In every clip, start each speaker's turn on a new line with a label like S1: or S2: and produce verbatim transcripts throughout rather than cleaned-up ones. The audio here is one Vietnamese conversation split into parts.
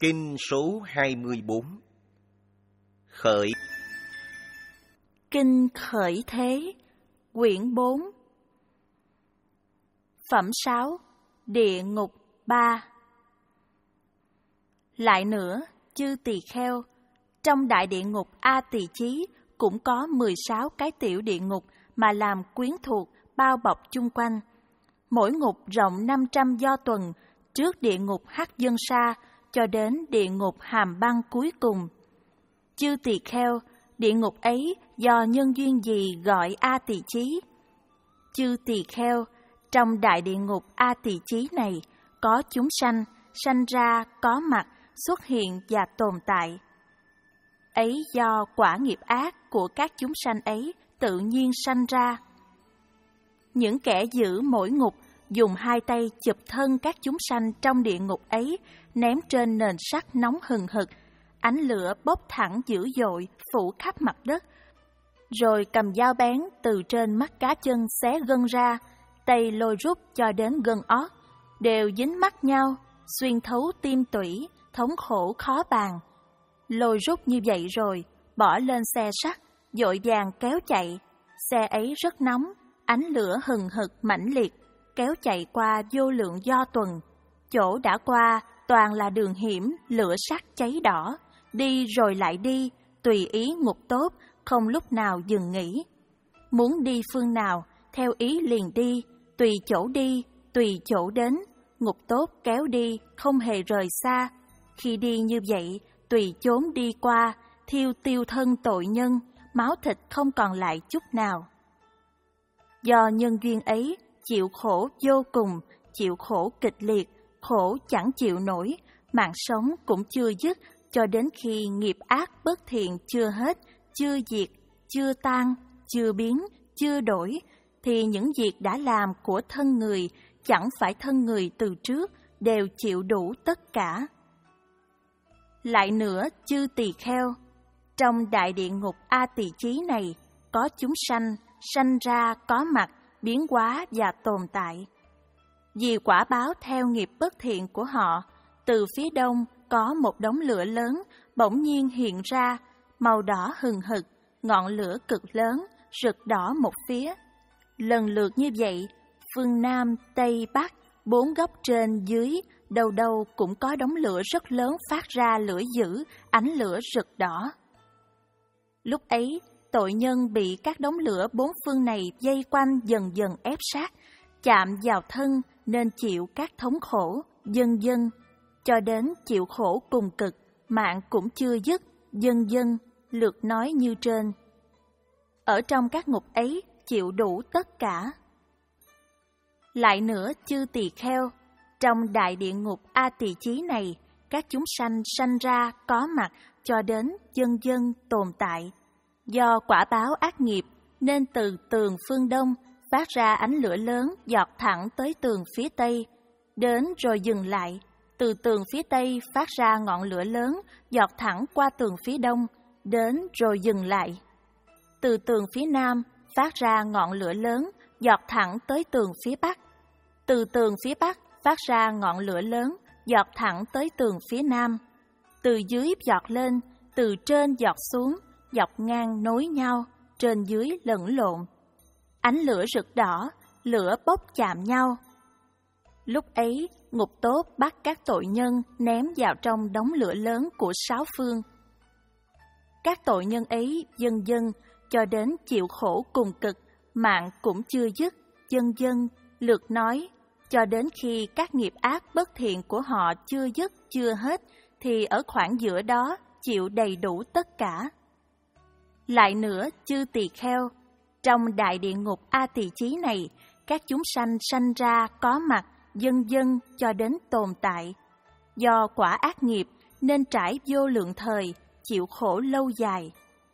S1: Kinh số hai mươi bốn. Khởi.
S2: Kinh Khởi Thế, quyển bốn. Phẩm sáu. Địa ngục ba. Lại nữa, chư tỳ kheo, trong đại địa ngục A Tỳ Chí cũng có mười sáu cái tiểu địa ngục mà làm quyến thuộc bao bọc chung quanh. Mỗi ngục rộng năm trăm do tuần, trước địa ngục Hắc Dân Sa cho đến địa ngục Hàm Băng cuối cùng. Chư tỳ kheo, địa ngục ấy do nhân duyên gì gọi A Tỳ Chí? Chư tỳ kheo, trong đại địa ngục A Tỳ Chí này có chúng sanh, sanh ra, có mặt, xuất hiện và tồn tại. Ấy do quả nghiệp ác của các chúng sanh ấy tự nhiên sanh ra. Những kẻ giữ mỗi ngục dùng hai tay chụp thân các chúng sanh trong địa ngục ấy, ném trên nền sắt nóng hừng hực, ánh lửa bốc thẳng dữ dội phủ khắp mặt đất, rồi cầm dao bén từ trên mắt cá chân xé gân ra, tay lôi rút cho đến gân ót, đều dính mắc nhau, xuyên thấu tim tủy, thống khổ khó bàn. Lôi rút như vậy rồi, bỏ lên xe sắt, vội vàng kéo chạy. Xe ấy rất nóng, ánh lửa hừng hực mãnh liệt, kéo chạy qua vô lượng do tuần. Chỗ đã qua toàn là đường hiểm, lửa sắt cháy đỏ, đi rồi lại đi, tùy ý ngục tốt, không lúc nào dừng nghỉ. Muốn đi phương nào, theo ý liền đi, tùy chỗ đi, tùy chỗ đến, ngục tốt kéo đi, không hề rời xa. Khi đi như vậy, tùy chốn đi qua, thiêu tiêu thân tội nhân, máu thịt không còn lại chút nào. Do nhân duyên ấy, chịu khổ vô cùng, chịu khổ kịch liệt, khổ chẳng chịu nổi, mạng sống cũng chưa dứt, cho đến khi nghiệp ác bất thiện chưa hết, chưa diệt, chưa tan, chưa biến, chưa đổi, thì những việc đã làm của thân người, chẳng phải thân người từ trước, đều chịu đủ tất cả. Lại nữa, chư tỳ kheo, trong đại địa ngục A Tỳ Chí này, có chúng sanh, sanh ra, có mặt, biến hóa và tồn tại. Vì quả báo theo nghiệp bất thiện của họ, từ phía đông có một đống lửa lớn bỗng nhiên hiện ra, màu đỏ hừng hực, ngọn lửa cực lớn, rực đỏ một phía. Lần lượt như vậy, phương Nam, Tây, Bắc, bốn góc trên dưới, đâu đâu cũng có đống lửa rất lớn phát ra lửa dữ, ánh lửa rực đỏ. Lúc ấy, tội nhân bị các đống lửa bốn phương này vây quanh dần dần ép sát, chạm vào thân nên chịu các thống khổ, dần dần, cho đến chịu khổ cùng cực, mạng cũng chưa dứt, dần dần, lượt nói như trên. Ở trong các ngục ấy, chịu đủ tất cả. Lại nữa, chư tỳ kheo, trong đại địa ngục A Tỳ Chí này, các chúng sanh sanh ra, có mặt, cho đến dần dần tồn tại. Do quả báo ác nghiệp, nên từ tường phương đông phát ra ánh lửa lớn giọt thẳng tới tường phía tây, đến rồi dừng lại. Từ tường phía tây phát ra ngọn lửa lớn giọt thẳng qua tường phía đông, đến rồi dừng lại. Từ tường phía nam phát ra ngọn lửa lớn giọt thẳng tới tường phía bắc. Từ tường phía bắc phát ra ngọn lửa lớn giọt thẳng tới tường phía nam. Từ dưới giọt lên, từ trên giọt xuống, dọc ngang nối nhau, trên dưới lẫn lộn. Ánh lửa rực đỏ, lửa bốc chạm nhau. Lúc ấy, ngục tốt bắt các tội nhân ném vào trong đống lửa lớn của sáu phương. Các tội nhân ấy dần dần cho đến chịu khổ cùng cực, mạng cũng chưa dứt, dần dần, lượt nói, cho đến khi các nghiệp ác bất thiện của họ chưa dứt, chưa hết, thì ở khoảng giữa đó chịu đầy đủ tất cả. Lại nữa, chư tỳ kheo, trong đại địa ngục A Tỳ Chí này, các chúng sanh sanh ra, có mặt, dần dần cho đến tồn tại. Do quả ác nghiệp nên trải vô lượng thời, chịu khổ lâu dài.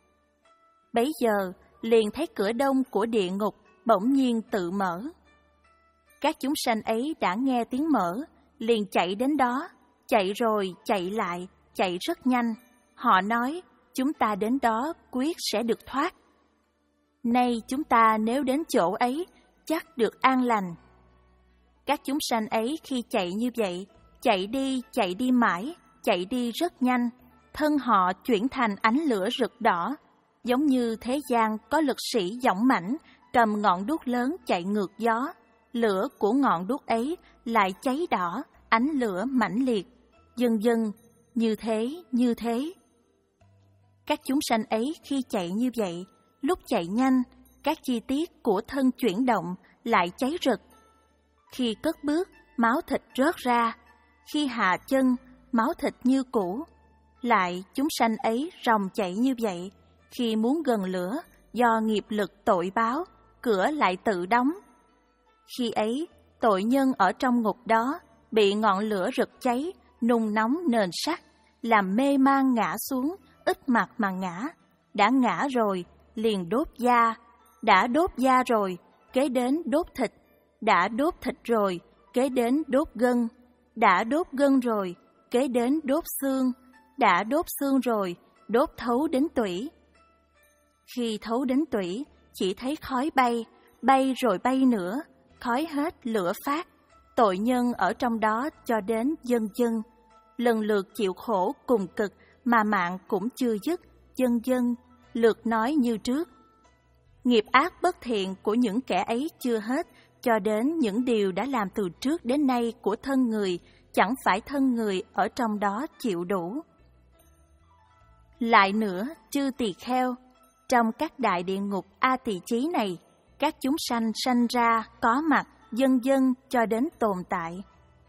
S2: Bấy giờ, liền thấy cửa đông của địa ngục bỗng nhiên tự mở. Các chúng sanh ấy đã nghe tiếng mở, liền chạy đến đó, chạy rồi chạy lại, chạy rất nhanh. Họ nói, chúng ta đến đó quyết sẽ được thoát. Nay chúng ta nếu đến chỗ ấy, chắc được an lành. Các chúng sanh ấy khi chạy như vậy, chạy đi chạy đi mãi, chạy đi rất nhanh, thân họ chuyển thành ánh lửa rực đỏ, giống như thế gian có lực sĩ dũng mãnh cầm ngọn đuốc lớn chạy ngược gió. Lửa của ngọn đuốc ấy lại cháy đỏ, ánh lửa mãnh liệt, dần dần, như thế, như thế. Các chúng sanh ấy khi chạy như vậy, lúc chạy nhanh, các chi tiết của thân chuyển động lại cháy rực. Khi cất bước, máu thịt rớt ra, khi hạ chân, máu thịt như cũ. Lại chúng sanh ấy ròng chạy như vậy, khi muốn gần lửa, do nghiệp lực tội báo, cửa lại tự đóng. Khi ấy, tội nhân ở trong ngục đó, bị ngọn lửa rực cháy, nung nóng nền sắt, làm mê man ngã xuống, ít mặt mà ngã. Đã ngã rồi, liền đốt da, đã đốt da rồi, kế đến đốt thịt, đã đốt thịt rồi, kế đến đốt gân, đã đốt gân rồi, kế đến đốt xương, đã đốt xương rồi, đốt thấu đến tủy. Khi thấu đến tủy, chỉ thấy khói bay, bay rồi bay nữa, khói hết lửa phát. Tội nhân ở trong đó cho đến dần dần, lần lượt chịu khổ cùng cực mà mạng cũng chưa dứt, dần dần, lượt nói như trước. Nghiệp ác bất thiện của những kẻ ấy chưa hết, cho đến những điều đã làm từ trước đến nay của thân người, chẳng phải thân người ở trong đó chịu đủ. Lại nữa, chư tỳ kheo, trong các đại địa ngục A Tỳ Chí này, các chúng sanh sanh ra, có mặt, dần dần cho đến tồn tại.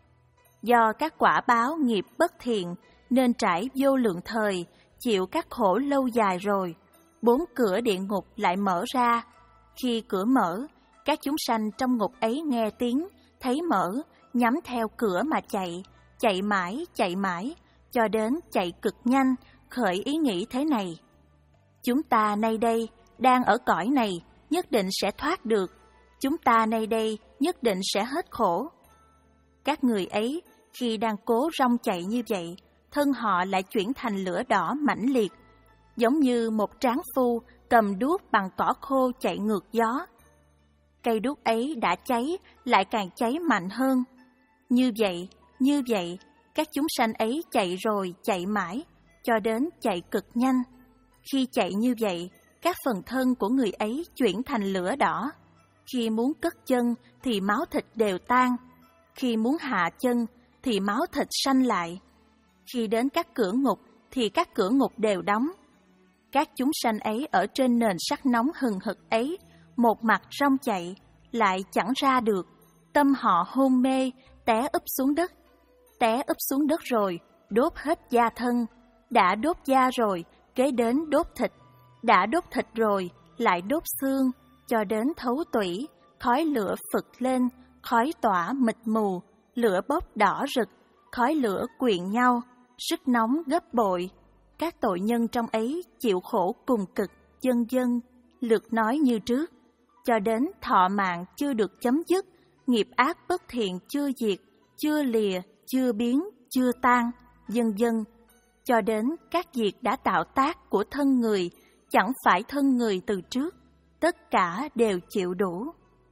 S2: Do các quả báo nghiệp bất thiện, nên trải vô lượng thời, chịu các khổ lâu dài rồi, bốn cửa địa ngục lại mở ra. Khi cửa mở, các chúng sanh trong ngục ấy nghe tiếng, thấy mở, nhắm theo cửa mà chạy, chạy mãi, chạy mãi, cho đến chạy cực nhanh, khởi ý nghĩ thế này. Chúng ta nay đây, đang ở cõi này, nhất định sẽ thoát được. Chúng ta nay đây, nhất định sẽ hết khổ. Các người ấy, khi đang cố rong chạy như vậy, thân họ lại chuyển thành lửa đỏ mãnh liệt, giống như một tráng phu cầm đuốc bằng cỏ khô chạy ngược gió. Cây đuốc ấy đã cháy, lại càng cháy mạnh hơn. Như vậy, như vậy, các chúng sanh ấy chạy rồi chạy mãi, cho đến chạy cực nhanh. Khi chạy như vậy, các phần thân của người ấy chuyển thành lửa đỏ. Khi muốn cất chân thì máu thịt đều tan, khi muốn hạ chân thì máu thịt sanh lại. Khi đến các cửa ngục thì các cửa ngục đều đóng. Các chúng sanh ấy ở trên nền sắt nóng hừng hực ấy, một mặt rong chạy, lại chẳng ra được. Tâm họ hôn mê, té úp xuống đất. Té úp xuống đất rồi, đốt hết da thân. Đã đốt da rồi, kế đến đốt thịt. Đã đốt thịt rồi, lại đốt xương, cho đến thấu tủy. Khói lửa phực lên, khói tỏa mịt mù, lửa bốc đỏ rực, khói lửa quyện nhau, sức nóng gấp bội. Các tội nhân trong ấy chịu khổ cùng cực, dần dần, lượt nói như trước. Cho đến thọ mạng chưa được chấm dứt, nghiệp ác bất thiện chưa diệt, chưa lìa, chưa biến, chưa tan, dần dần. Cho đến các việc đã tạo tác của thân người, chẳng phải thân người từ trước, tất cả đều chịu đủ.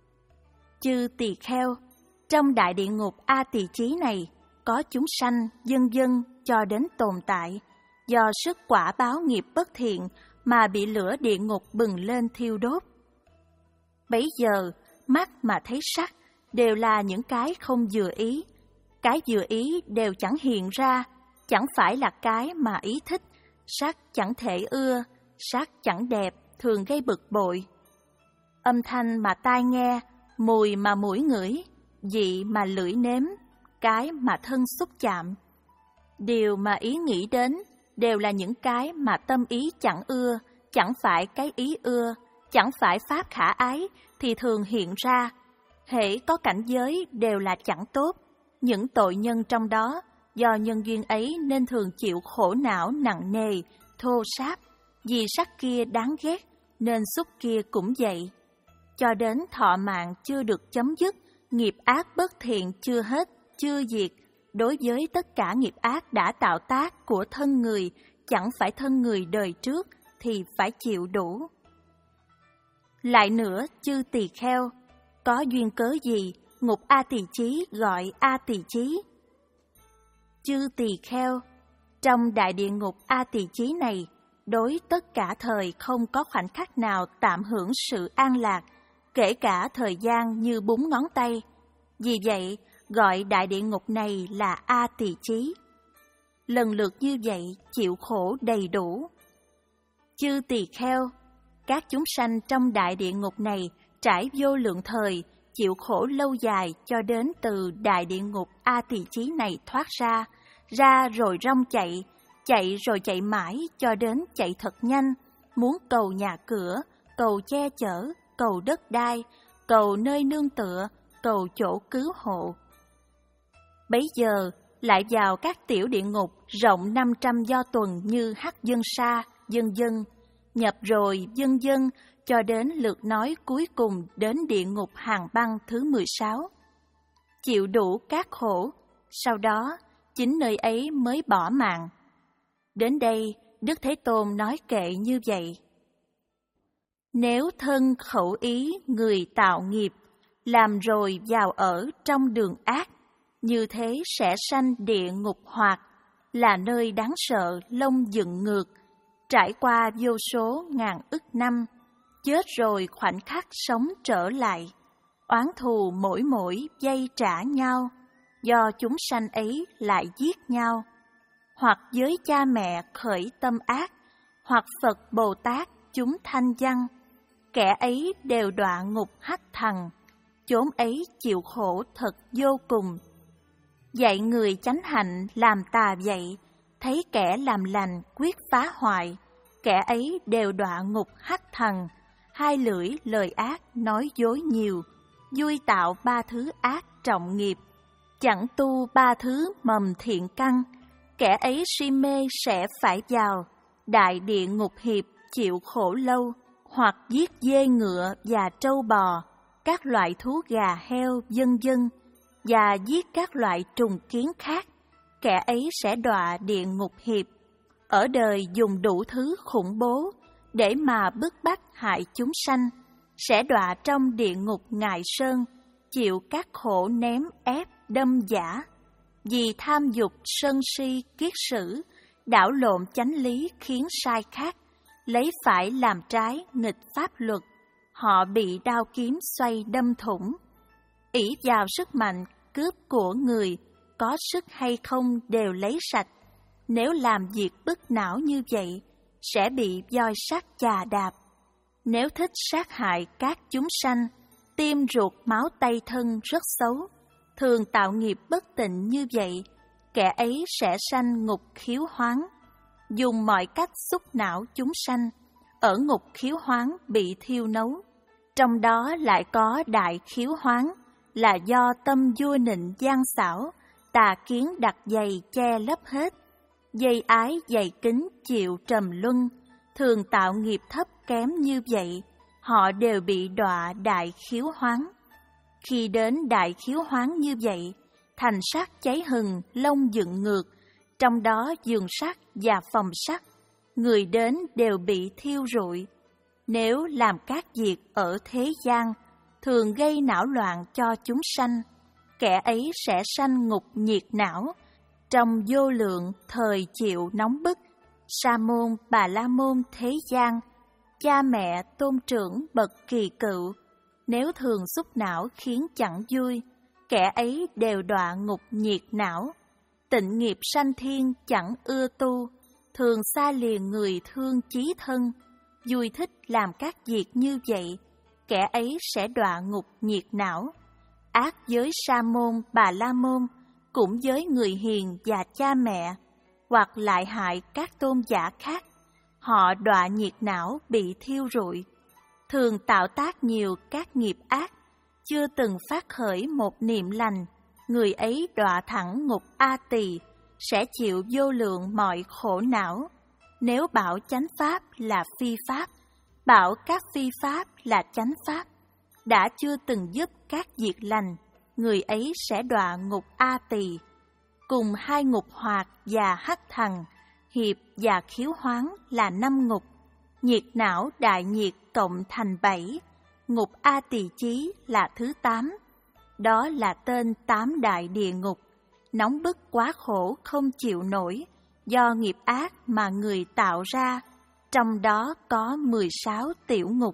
S2: Chư tỳ kheo, trong đại địa ngục A Tỳ Chí này, có chúng sanh dần dần cho đến tồn tại, do sức quả báo nghiệp bất thiện mà bị lửa địa ngục bừng lên thiêu đốt. Bấy giờ, mắt mà thấy sắc đều là những cái không vừa ý, cái vừa ý đều chẳng hiện ra, chẳng phải là cái mà ý thích, sắc chẳng thể ưa, sắc chẳng đẹp, thường gây bực bội. Âm thanh mà tai nghe, mùi mà mũi ngửi, vị mà lưỡi nếm, cái mà thân xúc chạm. Điều mà ý nghĩ đến đều là những cái mà tâm ý chẳng ưa, chẳng phải cái ý ưa, chẳng phải pháp khả ái thì thường hiện ra. Hễ có cảnh giới đều là chẳng tốt. Những tội nhân trong đó, do nhân duyên ấy nên thường chịu khổ não nặng nề, thô sáp. Vì sắc kia đáng ghét, nên xúc kia cũng vậy. Cho đến thọ mạng chưa được chấm dứt, nghiệp ác bất thiện chưa hết, chưa diệt. Đối với tất cả nghiệp ác đã tạo tác của thân người, chẳng phải thân người đời trước, thì phải chịu đủ. Lại nữa, chư tỳ kheo, có duyên cớ gì ngục A Tỳ Chí gọi A Tỳ Chí? Chư tỳ kheo, Trong đại địa ngục A Tỳ Chí này, đối tất cả thời không có khoảnh khắc nào tạm hưởng sự an lạc, kể cả thời gian như búng ngón tay. Vì vậy, gọi đại địa ngục này là A Tỳ Chí. Lần lượt như vậy, chịu khổ đầy đủ. Chư tỳ kheo, các chúng sanh trong đại địa ngục này trải vô lượng thời, chịu khổ lâu dài cho đến từ đại địa ngục A Tỳ Chí này thoát ra, ra rồi rong chạy, chạy rồi chạy mãi cho đến chạy thật nhanh, muốn cầu nhà cửa, cầu che chở, cầu đất đai, cầu nơi nương tựa, cầu chỗ cứu hộ. Bấy giờ, lại vào các tiểu địa ngục rộng năm trăm do tuần như Hắc Dân Sa, dân dân, nhập rồi dân dân cho đến lượt nói cuối cùng đến địa ngục Hàng Băng thứ mười sáu. Chịu đủ các khổ, sau đó chính nơi ấy mới bỏ mạng. Đến đây, Đức Thế Tôn nói kệ như vậy. Nếu thân khẩu ý người tạo nghiệp, làm rồi vào ở trong đường ác, như thế sẽ sanh địa ngục hoạt, là nơi đáng sợ lông dựng ngược, trải qua vô số ngàn ức năm, chết rồi khoảnh khắc sống trở lại, oán thù mỗi mỗi dây trả nhau, do chúng sanh ấy lại giết nhau, hoặc với cha mẹ khởi tâm ác, hoặc Phật Bồ Tát chúng thanh văn, kẻ ấy đều đọa ngục hắc thần, chốn ấy chịu khổ thật vô cùng. Dạy người chánh hạnh làm tà vậy, thấy kẻ làm lành quyết phá hoại, kẻ ấy đều đọa ngục hắc thần, hai lưỡi lời ác nói dối nhiều, vui tạo ba thứ ác trọng nghiệp, chẳng tu ba thứ mầm thiện căn, kẻ ấy si mê sẽ phải vào đại địa ngục hiệp chịu khổ lâu, hoặc giết dê ngựa và trâu bò, các loại thú gà heo vân vân, và giết các loại trùng kiến khác, kẻ ấy sẽ đọa địa ngục hiệp. Ở đời dùng đủ thứ khủng bố để mà bức bách hại chúng sanh, sẽ đọa trong địa ngục Ngài Sơn, chịu các khổ ném ép đâm giả. Vì tham dục sân si kiết sử, đảo lộn chánh lý khiến sai khác, lấy phải làm trái nghịch pháp luật, họ bị đao kiếm xoay đâm thủng. ỷ vào sức mạnh cướp của người, có sức hay không đều lấy sạch. Nếu làm việc bức não như vậy, sẽ bị voi sắt chà đạp. Nếu thích sát hại các chúng sanh, tim ruột máu tay thân rất xấu, thường tạo nghiệp bất tịnh như vậy, kẻ ấy sẽ sanh ngục khiếu hoáng. Dùng mọi cách xúc não chúng sanh, ở ngục khiếu hoáng bị thiêu nấu. Trong đó lại có đại khiếu hoáng, là do tâm vua nịnh gian xảo, tà kiến đặt dày che lấp hết. Dây ái dày kính chịu trầm luân, thường tạo nghiệp thấp kém như vậy, họ đều bị đọa đại khiếu hoáng. Khi đến đại khiếu hoáng như vậy, thành sắc cháy hừng, lông dựng ngược, trong đó giường sắt và phòng sắt, người đến đều bị thiêu rụi. Nếu làm các việc ở thế gian, thường gây não loạn cho chúng sanh, kẻ ấy sẽ sanh ngục nhiệt não, trong vô lượng thời chịu nóng bức. Sa môn Bà La môn thế gian, cha mẹ tôn trưởng bậc kỳ cựu, nếu thường xúc não khiến chẳng vui, kẻ ấy đều đọa ngục nhiệt não. Tịnh nghiệp sanh thiên chẳng ưa tu, thường xa liền người thương chí thân, vui thích làm các việc như vậy, kẻ ấy sẽ đọa ngục nhiệt não. Ác với Sa môn Bà La môn, cũng với người hiền và cha mẹ, hoặc lại hại các tôn giả khác, họ đọa nhiệt não bị thiêu rụi. Thường tạo tác nhiều các nghiệp ác, chưa từng phát khởi một niệm lành, người ấy đọa thẳng ngục A Tỳ, sẽ chịu vô lượng mọi khổ não. Nếu bảo chánh pháp là phi pháp, bảo các phi pháp là chánh pháp, đã chưa từng giúp các việc lành, người ấy sẽ đọa ngục A Tỳ. Cùng hai ngục hoạt và hắc thần, hiệp và khiếu hoáng là năm ngục, nhiệt não đại nhiệt cộng thành bảy, ngục A Tỳ Chí là thứ tám. Đó là tên tám đại địa ngục, nóng bức quá khổ không chịu nổi, do nghiệp ác mà người tạo ra, trong đó có mười sáu tiểu ngục.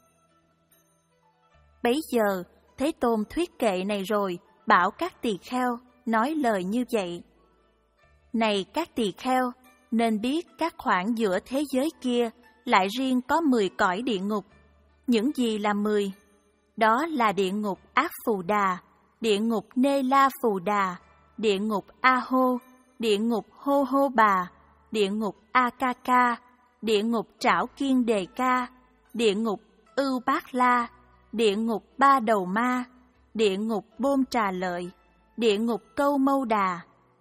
S2: Bấy giờ, Thế Tôn thuyết kệ này rồi, bảo các tỳ kheo nói lời như vậy. Này các tỳ kheo, nên biết các khoảng giữa thế giới kia lại riêng có mười cõi địa ngục. Những gì là mười? Đó là địa ngục Ác Phù Đà, địa ngục Nê La Phù Đà, địa ngục A Hô, địa ngục Hô Hô Bà, địa ngục A Ca Ca, địa ngục Trảo Kiên Đề Ca, địa ngục Ưu Bát La, địa ngục Ba Đầu Ma, địa ngục Bôn Trà Lợi, địa ngục Câu Mâu Đà.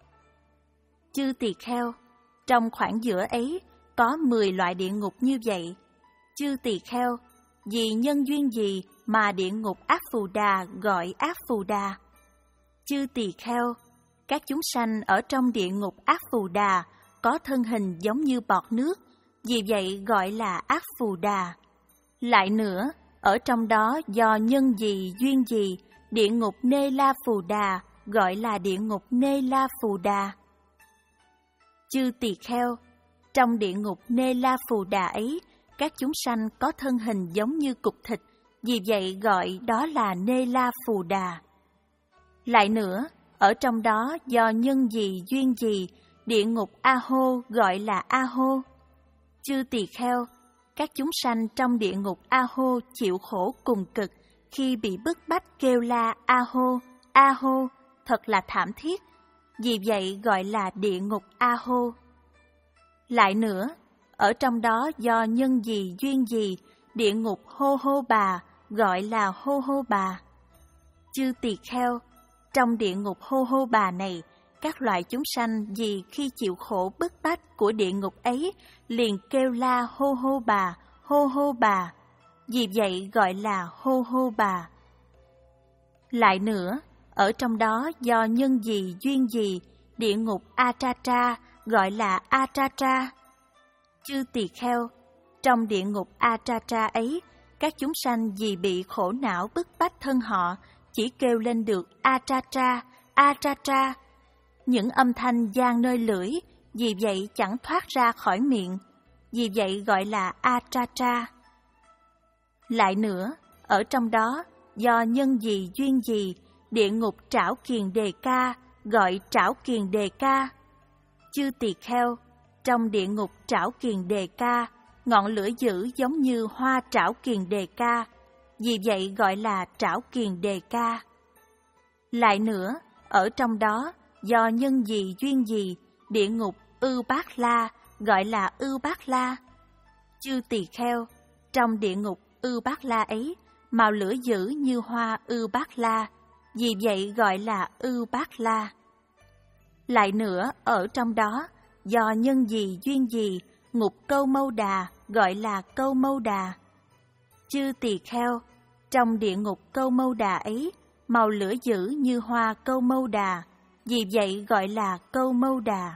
S2: Chư tỳ kheo, trong khoảng giữa ấy có mười loại địa ngục như vậy. Chư tỳ kheo, vì nhân duyên gì mà địa ngục Ác Phù Đà gọi Ác Phù Đà? Chư tỳ kheo, các chúng sanh ở trong địa ngục Ác Phù Đà có thân hình giống như bọt nước, vì vậy gọi là Ác Phù Đà. Lại nữa, ở trong đó do nhân gì duyên gì, địa ngục Nê La Phù Đà gọi là địa ngục Nê La Phù Đà. Chư tỳ kheo, trong địa ngục Nê La Phù Đà ấy, các chúng sanh có thân hình giống như cục thịt, vì vậy gọi đó là Nê La Phù Đà. Lại nữa, ở trong đó do nhân gì duyên gì, địa ngục A Hô gọi là A Hô. Chư tỳ kheo, các chúng sanh trong địa ngục A Hô chịu khổ cùng cực khi bị bức bách kêu la A Hô, A Hô, thật là thảm thiết, vì vậy gọi là địa ngục A Hô. Lại nữa, ở trong đó do nhân gì duyên gì, địa ngục Hô Hô Bà gọi là Hô Hô Bà. Chư tỳ kheo, trong địa ngục Hô Hô Bà này, các loại chúng sanh vì khi chịu khổ bức bách của địa ngục ấy liền kêu la Hô Hô Bà, Hô Hô Bà, vì vậy gọi là Hô Hô Bà. Lại nữa, ở trong đó do nhân gì duyên gì, địa ngục A Tra Tra gọi là A Tra Tra. Chư tỳ kheo, trong địa ngục A Tra Tra ấy, các chúng sanh vì bị khổ não bức bách thân họ, chỉ kêu lên được A Tra Tra, A Tra Tra. Những âm thanh gian nơi lưỡi, vì vậy chẳng thoát ra khỏi miệng, vì vậy gọi là A Tra Tra. Lại nữa, ở trong đó, do nhân gì duyên gì, địa ngục Trảo Kiền Đề Ca gọi Trảo Kiền Đề Ca. Chư tỳ kheo, trong địa ngục Trảo Kiền Đề Ca, ngọn lửa dữ giống như hoa Trảo Kiền Đề Ca, vì vậy gọi là Trảo Kiền Đề Ca. Lại nữa, ở trong đó, do nhân gì duyên gì, địa ngục Ưu Bát La gọi là Ưu Bát La. Chư tỳ kheo, trong địa ngục Ưu Bát La ấy, màu lửa dữ như hoa Ưu Bát La, vì vậy gọi là Ưu Bát La. Lại nữa, ở trong đó, do nhân gì duyên gì, ngục Câu Mâu Đà gọi là Câu Mâu Đà. Chư tỳ kheo, trong địa ngục Câu Mâu Đà ấy, màu lửa dữ như hoa Câu Mâu Đà, vì vậy gọi là Câu Mâu Đà.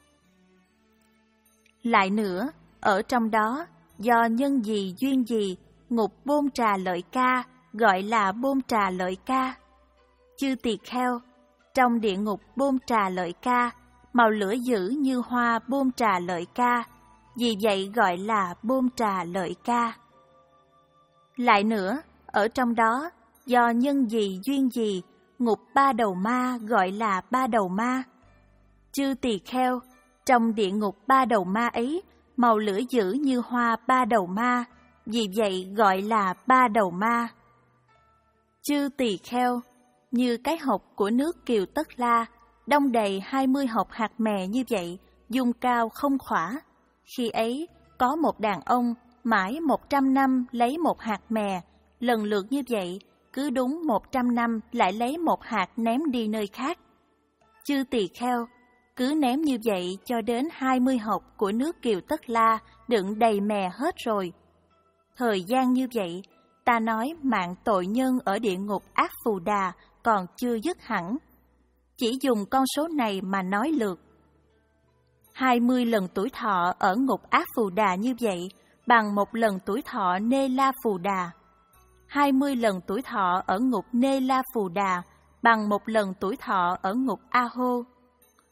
S2: Lại nữa, ở trong đó, do nhân gì duyên gì, ngục Bôn Trà Lợi Ca gọi là Bôn Trà Lợi Ca. Chư tỳ kheo, trong địa ngục Bôn Trà Lợi Ca, màu lửa dữ như hoa Bôn Trà Lợi Ca, vì vậy gọi là Bôn Trà Lợi Ca. Lại nữa, ở trong đó, do nhân gì duyên gì, ngục Ba Đầu Ma gọi là Ba Đầu Ma. Chư tỳ kheo, trong địa ngục Ba Đầu Ma ấy, màu lửa dữ như hoa Ba Đầu Ma, vì vậy gọi là Ba Đầu Ma. Chư tỳ kheo, như cái hộc của nước Kiều Tất La, đong đầy hai mươi hộc hạt mè như vậy, dung cao không khỏa. Khi ấy, có một đàn ông mãi một trăm năm lấy một hạt mè, lần lượt như vậy, cứ đúng một trăm năm lại lấy một hạt ném đi nơi khác. Chư tỳ kheo, cứ ném như vậy cho đến hai mươi hộc của nước Kiều Tất La đựng đầy mè hết rồi. Thời gian như vậy, ta nói mạng tội nhân ở địa ngục Ác Phù Đà còn chưa dứt hẳn. Chỉ dùng con số này mà nói lượt. hai mươi lần tuổi thọ ở ngục Ác Phù Đà như vậy bằng một lần tuổi thọ Nê La Phù Đà. hai mươi lần tuổi thọ ở ngục Nê La Phù Đà bằng một lần tuổi thọ ở ngục A Hô.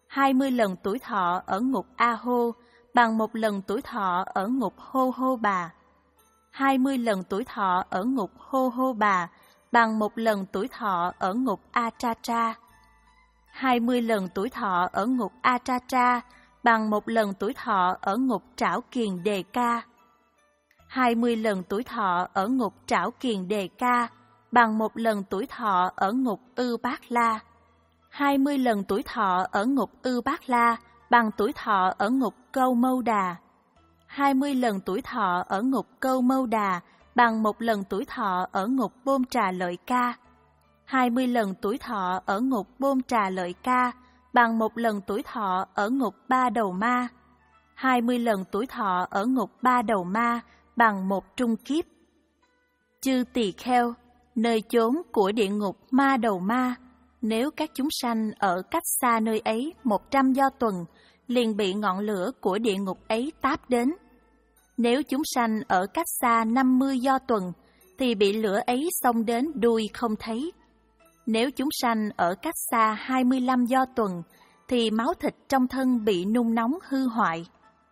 S2: hai mươi lần tuổi thọ ở ngục A Hô bằng một lần tuổi thọ ở ngục Hô Hô Bà. hai mươi lần tuổi thọ ở ngục Hô Hô Bà bằng một lần tuổi thọ ở ngục A Tra Tra. hai mươi lần tuổi thọ ở ngục A Tra Tra bằng một lần tuổi thọ ở ngục Trảo Kiền Đề Ca. hai mươi lần tuổi thọ ở ngục Trảo Kiền Đề Ca bằng một lần tuổi thọ ở ngục Ư Bát La. hai mươi lần tuổi thọ ở ngục Ư Bát La bằng tuổi thọ ở ngục Câu Mâu Đà. hai mươi lần tuổi thọ ở ngục Câu Mâu Đà bằng một lần tuổi thọ ở ngục Bôn Trà Lợi Ca. hai mươi lần tuổi thọ ở ngục Bôn Trà Lợi Ca bằng một lần tuổi thọ ở ngục Ba Đầu Ma. hai mươi lần tuổi thọ ở ngục Ba Đầu Ma bằng một trung kiếp. Chư tỳ kheo, nơi chốn của địa ngục Ma Đầu Ma, nếu các chúng sanh ở cách xa nơi ấy một trăm do tuần, liền bị ngọn lửa của địa ngục ấy táp đến. Nếu chúng sanh ở cách xa năm mươi do tuần, thì bị lửa ấy xông đến đuôi không thấy. Nếu chúng sanh ở cách xa hai mươi lăm do tuần, thì máu thịt trong thân bị nung nóng hư hoại.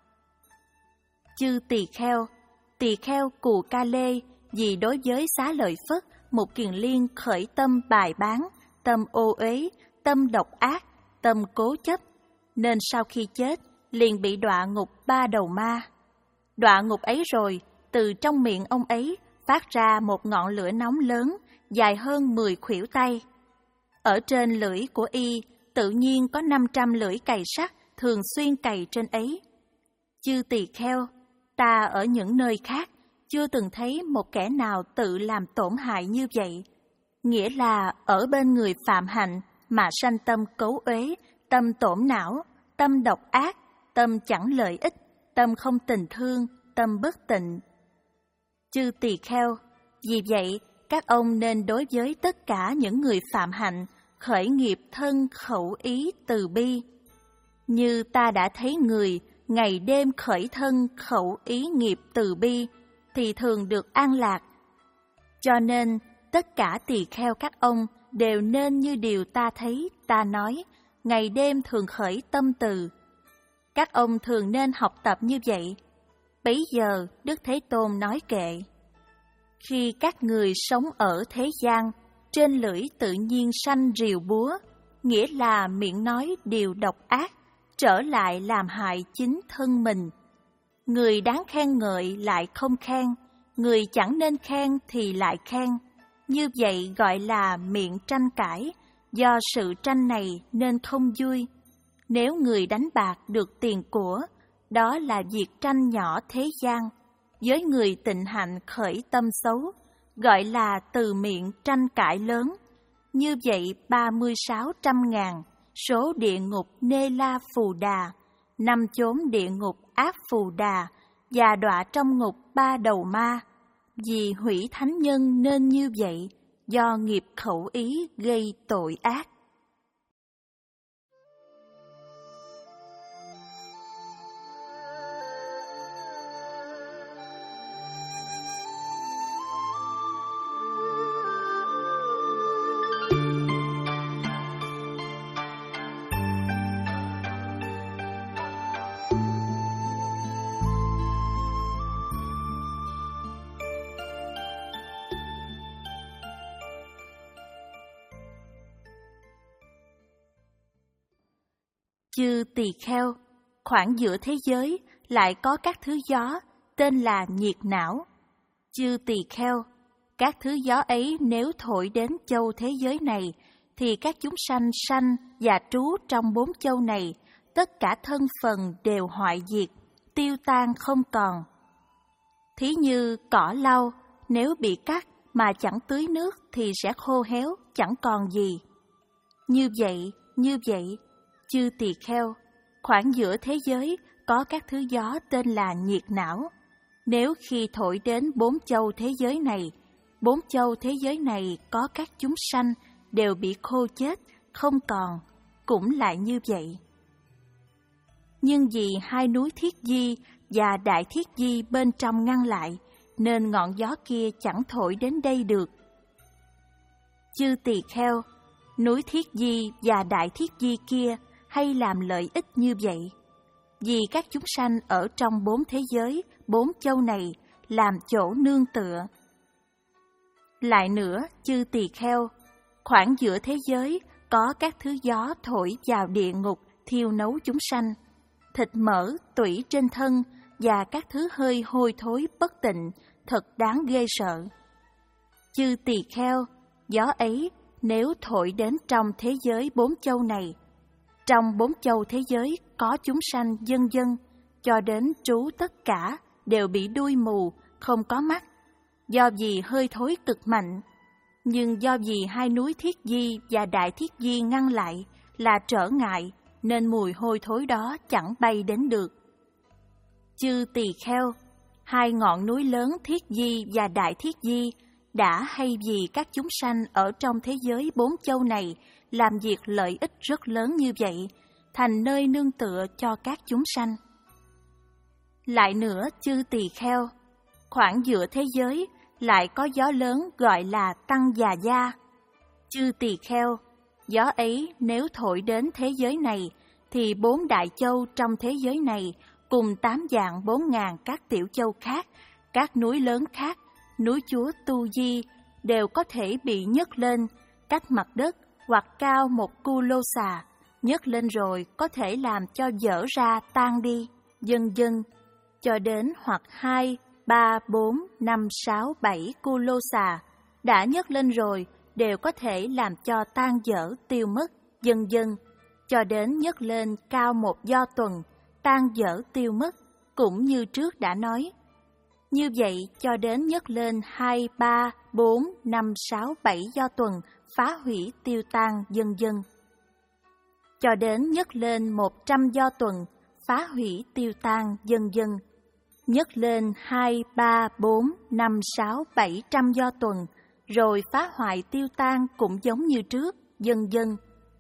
S2: Chư tỳ kheo, tỳ kheo Cù Ca Lê, vì đối với Xá Lợi Phất, một kiền liên khởi tâm bài bán, tâm ô uế, tâm độc ác, tâm cố chấp, nên sau khi chết, liền bị đọa ngục Ba Đầu Ma. Đọa ngục ấy rồi, từ trong miệng ông ấy phát ra một ngọn lửa nóng lớn, dài hơn mười khuỷu tay. Ở trên lưỡi của y, tự nhiên có năm trăm lưỡi cày sắt thường xuyên cày trên ấy. Chư tỳ kheo, ta ở những nơi khác chưa từng thấy một kẻ nào tự làm tổn hại như vậy. Nghĩa là ở bên người phạm hạnh mà sanh tâm cấu uế, tâm tổn não, tâm độc ác, tâm chẳng lợi ích, tâm không tình thương, tâm bất tịnh. Chư tỳ kheo, vì vậy các ông nên đối với tất cả những người phạm hạnh khởi nghiệp thân khẩu ý từ bi. Như ta đã thấy người ngày đêm khởi thân khẩu ý nghiệp từ bi, thì thường được an lạc. Cho nên, tất cả tỳ kheo các ông đều nên như điều ta thấy, ta nói, ngày đêm thường khởi tâm từ. Các ông thường nên học tập như vậy. Bấy giờ, Đức Thế Tôn nói kệ: khi các người sống ở thế gian, trên lưỡi tự nhiên sanh rìu búa, nghĩa là miệng nói điều độc ác, trở lại làm hại chính thân mình. Người đáng khen ngợi lại không khen, người chẳng nên khen thì lại khen. Như vậy gọi là miệng tranh cãi, do sự tranh này nên không vui. Nếu người đánh bạc được tiền của, đó là việc tranh nhỏ thế gian. Với người tịnh hạnh khởi tâm xấu, gọi là từ miệng tranh cãi lớn. Như vậy ba mươi sáu trăm ngàn, số địa ngục Nê La Phù Đà, năm chốn địa ngục Ác Phù Đà, và đọa trong ngục Ba Đầu Ma. Vì hủy thánh nhân nên như vậy, do nghiệp khẩu ý gây tội ác. Chư tỳ kheo, khoảng giữa thế giới lại có các thứ gió tên là nhiệt não. Chư tỳ kheo, các thứ gió ấy nếu thổi đến châu thế giới này, thì các chúng sanh sanh và trú trong bốn châu này, tất cả thân phần đều hoại diệt, tiêu tan không còn. Thí như cỏ lau, nếu bị cắt mà chẳng tưới nước thì sẽ khô héo, chẳng còn gì. Như vậy, như vậy, chư tỳ kheo, khoảng giữa thế giới có các thứ gió tên là nhiệt não. Nếu khi thổi đến bốn châu thế giới này, bốn châu thế giới này có các chúng sanh đều bị khô chết, không còn, cũng lại như vậy. Nhưng vì hai núi Thiết Di và Đại Thiết Di bên trong ngăn lại, nên ngọn gió kia chẳng thổi đến đây được. Chư tỳ kheo, núi Thiết Di và Đại Thiết Di kia, hay làm lợi ích như vậy, vì các chúng sanh ở trong bốn thế giới, bốn châu này làm chỗ nương tựa. Lại nữa, chư tỳ kheo, khoảng giữa thế giới có các thứ gió thổi vào địa ngục thiêu nấu chúng sanh, thịt mỡ, tủy trên thân và các thứ hơi hôi thối bất tịnh, thật đáng ghê sợ. Chư tỳ kheo, gió ấy nếu thổi đến trong thế giới bốn châu này, trong bốn châu thế giới có chúng sanh vân vân, cho đến trú tất cả đều bị đuôi mù, không có mắt, do vì hơi thối cực mạnh. Nhưng do vì hai núi Thiết Di và Đại Thiết Di ngăn lại là trở ngại, nên mùi hôi thối đó chẳng bay đến được. Chư tỳ kheo, hai ngọn núi lớn Thiết Di và Đại Thiết Di đã hay vì các chúng sanh ở trong thế giới bốn châu này làm việc lợi ích rất lớn như vậy, thành nơi nương tựa cho các chúng sanh. Lại nữa, chư tỳ kheo, khoảng giữa thế giới lại có gió lớn gọi là Tăng Già Gia. Chư tỳ kheo, gió ấy nếu thổi đến thế giới này, thì bốn đại châu trong thế giới này cùng tám dạng bốn ngàn các tiểu châu khác, các núi lớn khác, núi Chúa Tu Di đều có thể bị nhấc lên cách mặt đất hoặc cao một cu lô xà, nhấc lên rồi có thể làm cho dở ra tan đi, dần dần, cho đến hoặc hai, ba, bốn, năm, sáu, bảy cu lô xà đã nhấc lên rồi đều có thể làm cho tan dở tiêu mất, dần dần, cho đến nhấc lên cao một do tuần, tan dở tiêu mất, cũng như trước đã nói. Như vậy cho đến nhấc lên hai, ba, bốn, năm, sáu, bảy do tuần, phá hủy tiêu tan dần dần. Cho đến nhấc lên một trăm do tuần, phá hủy tiêu tan dần dần. Nhấc lên hai, ba, bốn, năm, sáu, bảy trăm do tuần, rồi phá hoại tiêu tan cũng giống như trước, dần dần.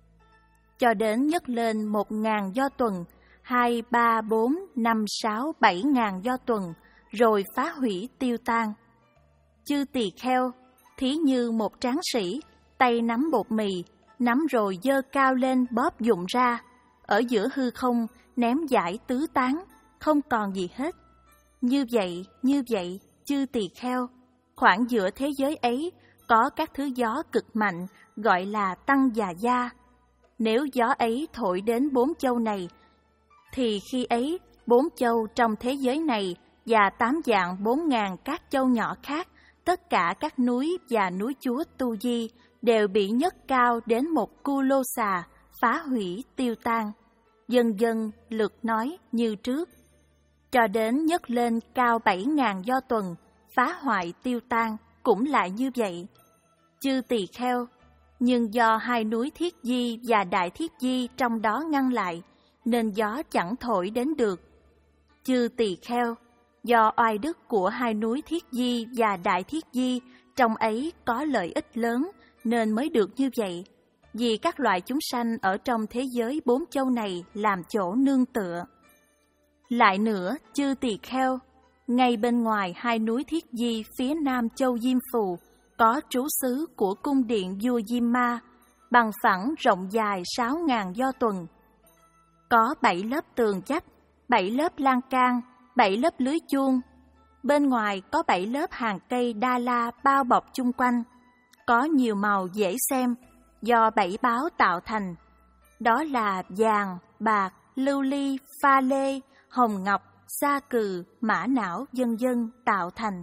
S2: Cho đến nhấc lên một ngàn do tuần, hai, ba, bốn, năm, sáu, bảy ngàn do tuần, rồi phá hủy tiêu tan. Chư tỳ kheo, thí như một tráng sĩ, tay nắm bột mì, nắm rồi giơ cao lên bóp dụng ra, ở giữa hư không ném giải tứ tán, không còn gì hết. Như vậy, như vậy, chư tỳ kheo, khoảng giữa thế giới ấy có các thứ gió cực mạnh gọi là Tăng Già Gia. Nếu gió ấy thổi đến bốn châu này, thì khi ấy bốn châu trong thế giới này và tám dạng bốn ngàn các châu nhỏ khác, tất cả các núi và núi Chúa Tu Di đều bị nhấc cao đến một cu lô xà, phá hủy tiêu tan. Dần dần lượt nói như trước, cho đến nhấc lên cao bảy ngàn do tuần, phá hoại tiêu tan, cũng lại như vậy. Chư tỳ kheo, nhưng do hai núi Thiết Di và Đại Thiết Di trong đó ngăn lại, nên gió chẳng thổi đến được. Chư tỳ kheo, do oai đức của hai núi Thiết Di và Đại Thiết Di trong ấy có lợi ích lớn, nên mới được như vậy, vì các loại chúng sanh ở trong thế giới bốn châu này làm chỗ nương tựa. Lại nữa, chư tỳ kheo, ngay bên ngoài hai núi Thiết Di phía nam châu Diêm Phù, có trú xứ của cung điện vua Diêm Ma, bằng phẳng rộng dài sáu ngàn do tuần. Có bảy lớp tường chách, bảy lớp lan can, bảy lớp lưới chuông. Bên ngoài có bảy lớp hàng cây đa la bao bọc chung quanh, có nhiều màu dễ xem, do bảy báo tạo thành. Đó là vàng, bạc, lưu ly, pha lê, hồng ngọc, sa cừ, mã não vân vân tạo thành.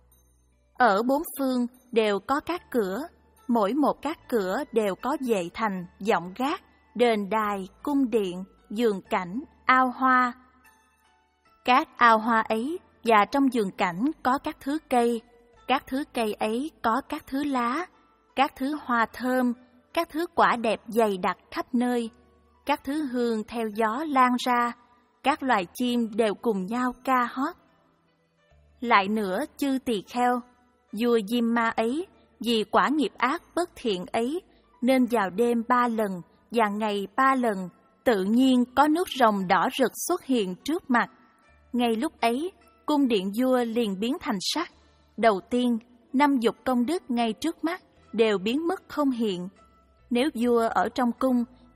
S2: Ở bốn phương đều có các cửa, mỗi một các cửa đều có vệ thành, vọng gác, đền đài, cung điện, vườn cảnh, ao hoa. Các ao hoa ấy và trong vườn cảnh có các thứ cây, các thứ cây ấy có các thứ lá, các thứ hoa thơm, các thứ quả đẹp dày đặc khắp nơi, các thứ hương theo gió lan ra, các loài chim đều cùng nhau ca hót. Lại nữa, chư tỳ kheo, vua Diêm Ma ấy vì quả nghiệp ác bất thiện ấy, nên vào đêm ba lần và ngày ba lần, tự nhiên có nước rồng đỏ rực xuất hiện trước mặt. Ngay lúc ấy, cung điện vua liền biến thành sắt. Đầu tiên, năm dục công đức ngay trước mắt đều biến mất không hiện. Nếu vua ở trong cung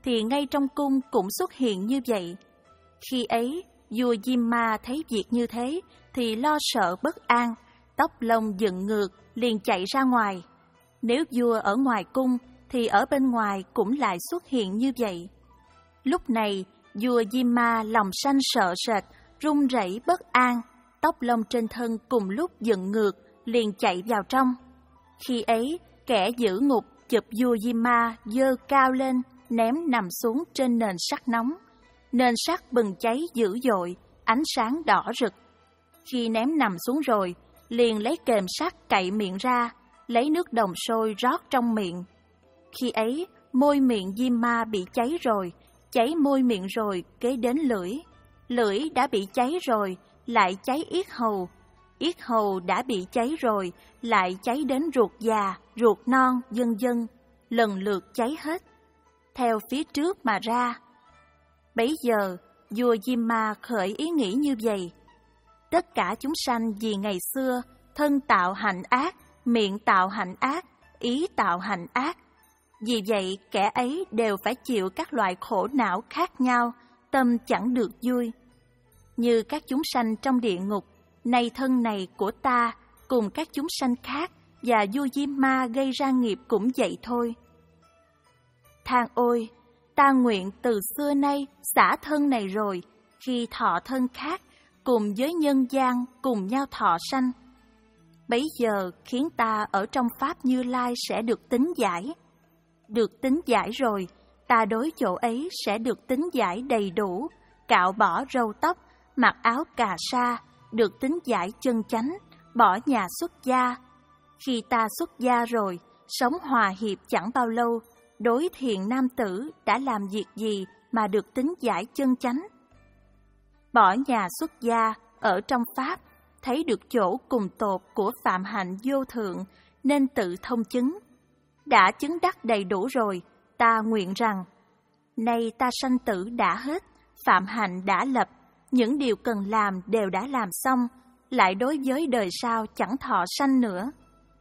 S2: thì ngay trong cung cũng xuất hiện như vậy. Khi ấy, vua Diêm Ma thấy việc như thế thì lo sợ bất an, tóc lông dựng ngược, liền chạy ra ngoài. Nếu vua ở ngoài cung thì ở bên ngoài cũng lại xuất hiện như vậy. Lúc này, vua Diêm Ma lòng sanh sợ sệt, run rẩy bất an, tóc lông trên thân cùng lúc dựng ngược, liền chạy vào trong. Khi ấy, kẻ giữ ngục chụp vua Diêm Ma giơ cao lên, ném nằm xuống trên nền sắt nóng. Nền sắt bừng cháy dữ dội, ánh sáng đỏ rực. Khi ném nằm xuống rồi, liền lấy kềm sắt cậy miệng ra, lấy nước đồng sôi rót trong miệng. Khi ấy, môi miệng Diêm Ma bị cháy rồi, cháy môi miệng rồi kế đến lưỡi. Lưỡi đã bị cháy rồi, lại cháy yết hầu. Yết hầu đã bị cháy rồi, lại cháy đến ruột già, ruột non, vân vân, lần lượt cháy hết, theo phía trước mà ra. Bấy giờ, vua Diêm Ma khởi ý nghĩ như vậy. Tất cả chúng sanh vì ngày xưa, thân tạo hạnh ác, miệng tạo hạnh ác, ý tạo hạnh ác. Vì vậy, kẻ ấy đều phải chịu các loại khổ não khác nhau, tâm chẳng được vui. Như các chúng sanh trong địa ngục, nay thân này của ta cùng các chúng sanh khác và vua Diêm Ma gây ra nghiệp cũng vậy thôi. Than ôi, ta nguyện từ xưa nay xả thân này rồi, khi thọ thân khác, cùng với nhân gian cùng nhau thọ sanh. Bấy giờ khiến ta ở trong Pháp Như Lai sẽ được tính giải. Được tính giải rồi, ta đối chỗ ấy sẽ được tính giải đầy đủ, cạo bỏ râu tóc, mặc áo cà sa, được tính giải chân chánh, bỏ nhà xuất gia. Khi ta xuất gia rồi, sống hòa hiệp chẳng bao lâu, đối thiện nam tử đã làm việc gì mà được tính giải chân chánh? Bỏ nhà xuất gia, ở trong Pháp, thấy được chỗ cùng tột của phạm hạnh vô thượng, nên tự thông chứng. Đã chứng đắc đầy đủ rồi, ta nguyện rằng, nay ta sanh tử đã hết, phạm hạnh đã lập, những điều cần làm đều đã làm xong, lại đối với đời sau chẳng thọ sanh nữa.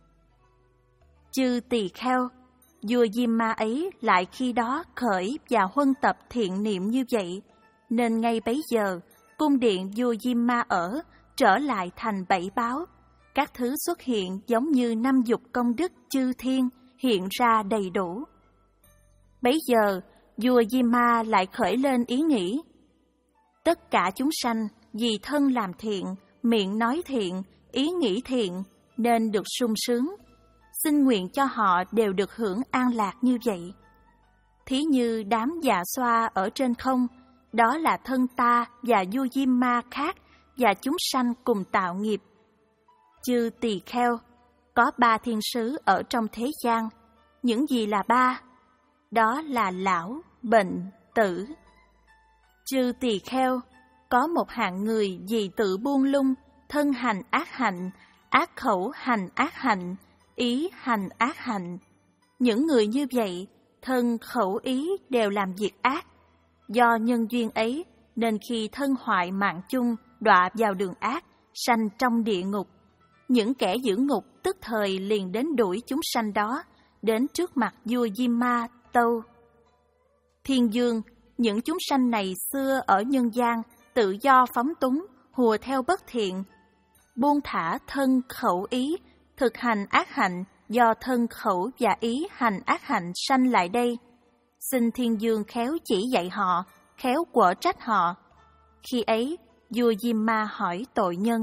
S2: Chư tỳ kheo, vua Diêm Ma ấy lại khi đó khởi và huân tập thiện niệm như vậy, nên ngay bấy giờ, cung điện vua Diêm Ma ở trở lại thành bảy báo, các thứ xuất hiện giống như năm dục công đức chư thiên hiện ra đầy đủ. Bấy giờ, vua Diêm Ma lại khởi lên ý nghĩ, tất cả chúng sanh vì thân làm thiện, miệng nói thiện, ý nghĩ thiện, nên được sung sướng. Xin nguyện cho họ đều được hưởng an lạc như vậy. Thí như đám dạ xoa ở trên không, đó là thân ta và vua Diêm Ma khác và chúng sanh cùng tạo nghiệp. Chư tỳ kheo, có ba thiên sứ ở trong thế gian. Những gì là ba? Đó là lão, bệnh, tử. Chư tỳ kheo, có một hạng người vì tự buông lung, thân hành ác hạnh, ác khẩu hành ác hạnh, ý hành ác hạnh. Những người như vậy, thân khẩu ý đều làm việc ác. Do nhân duyên ấy, nên khi thân hoại mạng chung, đọa vào đường ác, sanh trong địa ngục. Những kẻ giữ ngục tức thời liền đến đuổi chúng sanh đó, đến trước mặt vua Diêm Ma tâu: Thiên Dương, những chúng sanh này xưa ở nhân gian, tự do phóng túng, hùa theo bất thiện, buông thả thân khẩu ý, thực hành ác hạnh, do thân khẩu và ý hành ác hạnh sanh lại đây. Xin Thiên Dương khéo chỉ dạy họ, khéo quở trách họ. Khi ấy, vua Diêm Ma hỏi tội nhân: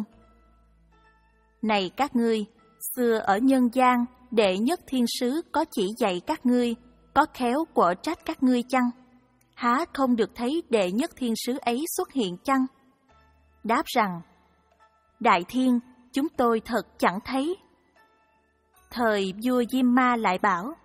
S2: Này các ngươi, xưa ở nhân gian, đệ nhất thiên sứ có chỉ dạy các ngươi, có khéo quở trách các ngươi chăng? Há không được thấy đệ nhất thiên sứ ấy xuất hiện chăng? Đáp rằng: Đại thiên, chúng tôi thật chẳng thấy. Thời vua Diêm Ma lại bảo: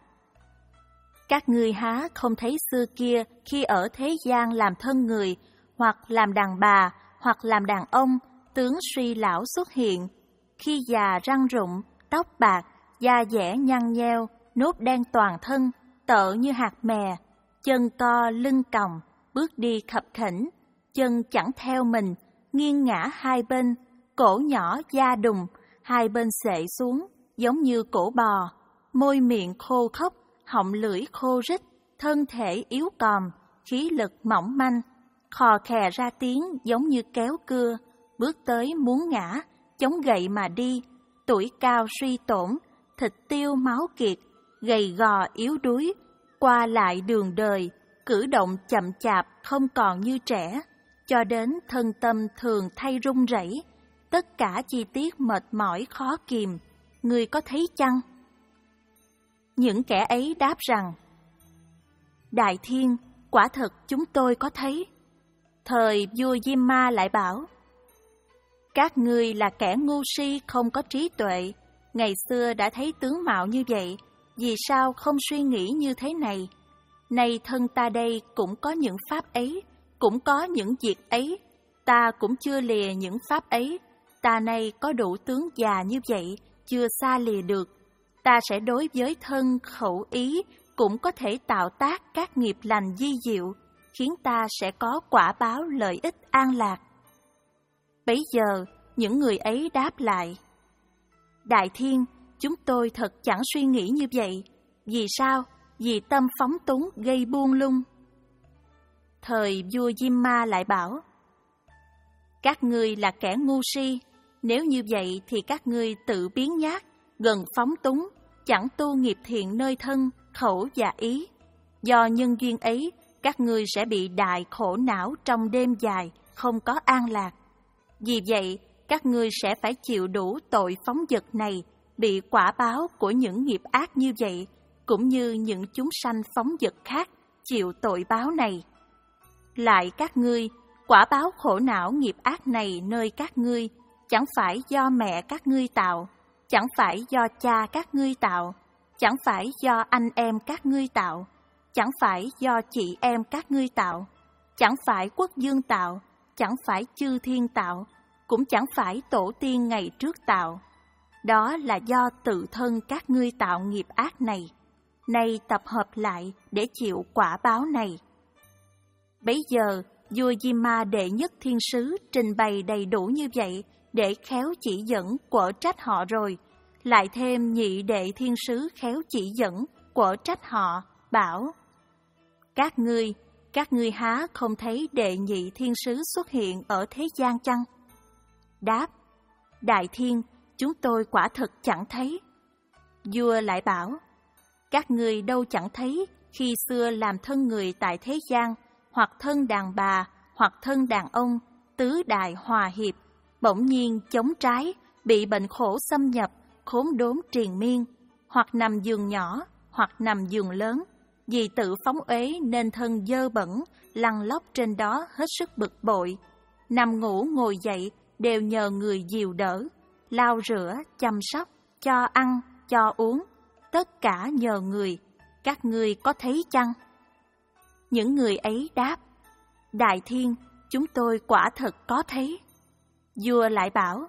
S2: Các ngươi há không thấy xưa kia khi ở thế gian làm thân người, hoặc làm đàn bà, hoặc làm đàn ông, tướng suy lão xuất hiện. Khi già răng rụng, tóc bạc, da dẻ nhăn nheo, nốt đen toàn thân, tợ như hạt mè, chân to lưng còng, bước đi khập khểnh, chân chẳng theo mình, nghiêng ngã hai bên, cổ nhỏ da đùng, hai bên xệ xuống, giống như cổ bò, môi miệng khô khốc, họng lưỡi khô rít, thân thể yếu còm, khí lực mỏng manh, khò khè ra tiếng giống như kéo cưa, bước tới muốn ngã, chống gậy mà đi, tuổi cao suy tổn, thịt tiêu máu kiệt, gầy gò yếu đuối, qua lại đường đời, cử động chậm chạp không còn như trẻ, cho đến thân tâm thường thay run rẩy, tất cả chi tiết mệt mỏi khó kìm, ngươi có thấy chăng? Những kẻ ấy đáp rằng, Đại Thiên, quả thật chúng tôi có thấy. Thời vua Diêm Ma lại bảo, các ngươi là kẻ ngu si không có trí tuệ, ngày xưa đã thấy tướng mạo như vậy, vì sao không suy nghĩ như thế này? Nay thân ta đây cũng có những pháp ấy, cũng có những việc ấy, ta cũng chưa lìa những pháp ấy, ta nay có đủ tướng già như vậy, chưa xa lìa được. Ta sẽ đối với thân, khẩu, ý, cũng có thể tạo tác các nghiệp lành di diệu, khiến ta sẽ có quả báo lợi ích an lạc. Bấy giờ, những người ấy đáp lại, Đại Thiên, chúng tôi thật chẳng suy nghĩ như vậy. Vì sao? Vì tâm phóng túng gây buông lung. Thời vua Diêm Ma lại bảo, các ngươi là kẻ ngu si, nếu như vậy thì các ngươi tự biến nhát, gần phóng túng, chẳng tu nghiệp thiện nơi thân, khẩu và ý. Do nhân duyên ấy, các ngươi sẽ bị đại khổ não trong đêm dài, không có an lạc. Vì vậy, các ngươi sẽ phải chịu đủ tội phóng dật này, bị quả báo của những nghiệp ác như vậy, cũng như những chúng sanh phóng dật khác chịu tội báo này. Lại các ngươi, quả báo khổ não nghiệp ác này nơi các ngươi, chẳng phải do mẹ các ngươi tạo, chẳng phải do cha các ngươi tạo, chẳng phải do anh em các ngươi tạo, chẳng phải do chị em các ngươi tạo, chẳng phải quốc dương tạo, chẳng phải chư thiên tạo, cũng chẳng phải tổ tiên ngày trước tạo. Đó là do tự thân các ngươi tạo nghiệp ác này, nay tập hợp lại để chịu quả báo này. Bấy giờ, vua Diêm Ma đệ nhất thiên sứ trình bày đầy đủ như vậy để khéo chỉ dẫn quở trách họ rồi, lại thêm nhị đệ thiên sứ khéo chỉ dẫn quở trách họ, bảo, các ngươi, các ngươi há không thấy đệ nhị thiên sứ xuất hiện ở thế gian chăng? Đáp, Đại Thiên, chúng tôi quả thật chẳng thấy. Vua lại bảo, các ngươi đâu chẳng thấy khi xưa làm thân người tại thế gian, hoặc thân đàn bà, hoặc thân đàn ông, tứ đại hòa hiệp, bỗng nhiên chống trái, bị bệnh khổ xâm nhập, khốn đốn triền miên, hoặc nằm giường nhỏ, hoặc nằm giường lớn, vì tự phóng uế nên thân dơ bẩn, lăn lóc trên đó hết sức bực bội. Nằm ngủ ngồi dậy đều nhờ người dìu đỡ, lau rửa, chăm sóc, cho ăn, cho uống, tất cả nhờ người. Các ngươi có thấy chăng? Những người ấy đáp, Đại Thiên, chúng tôi quả thật có thấy. Vua lại bảo,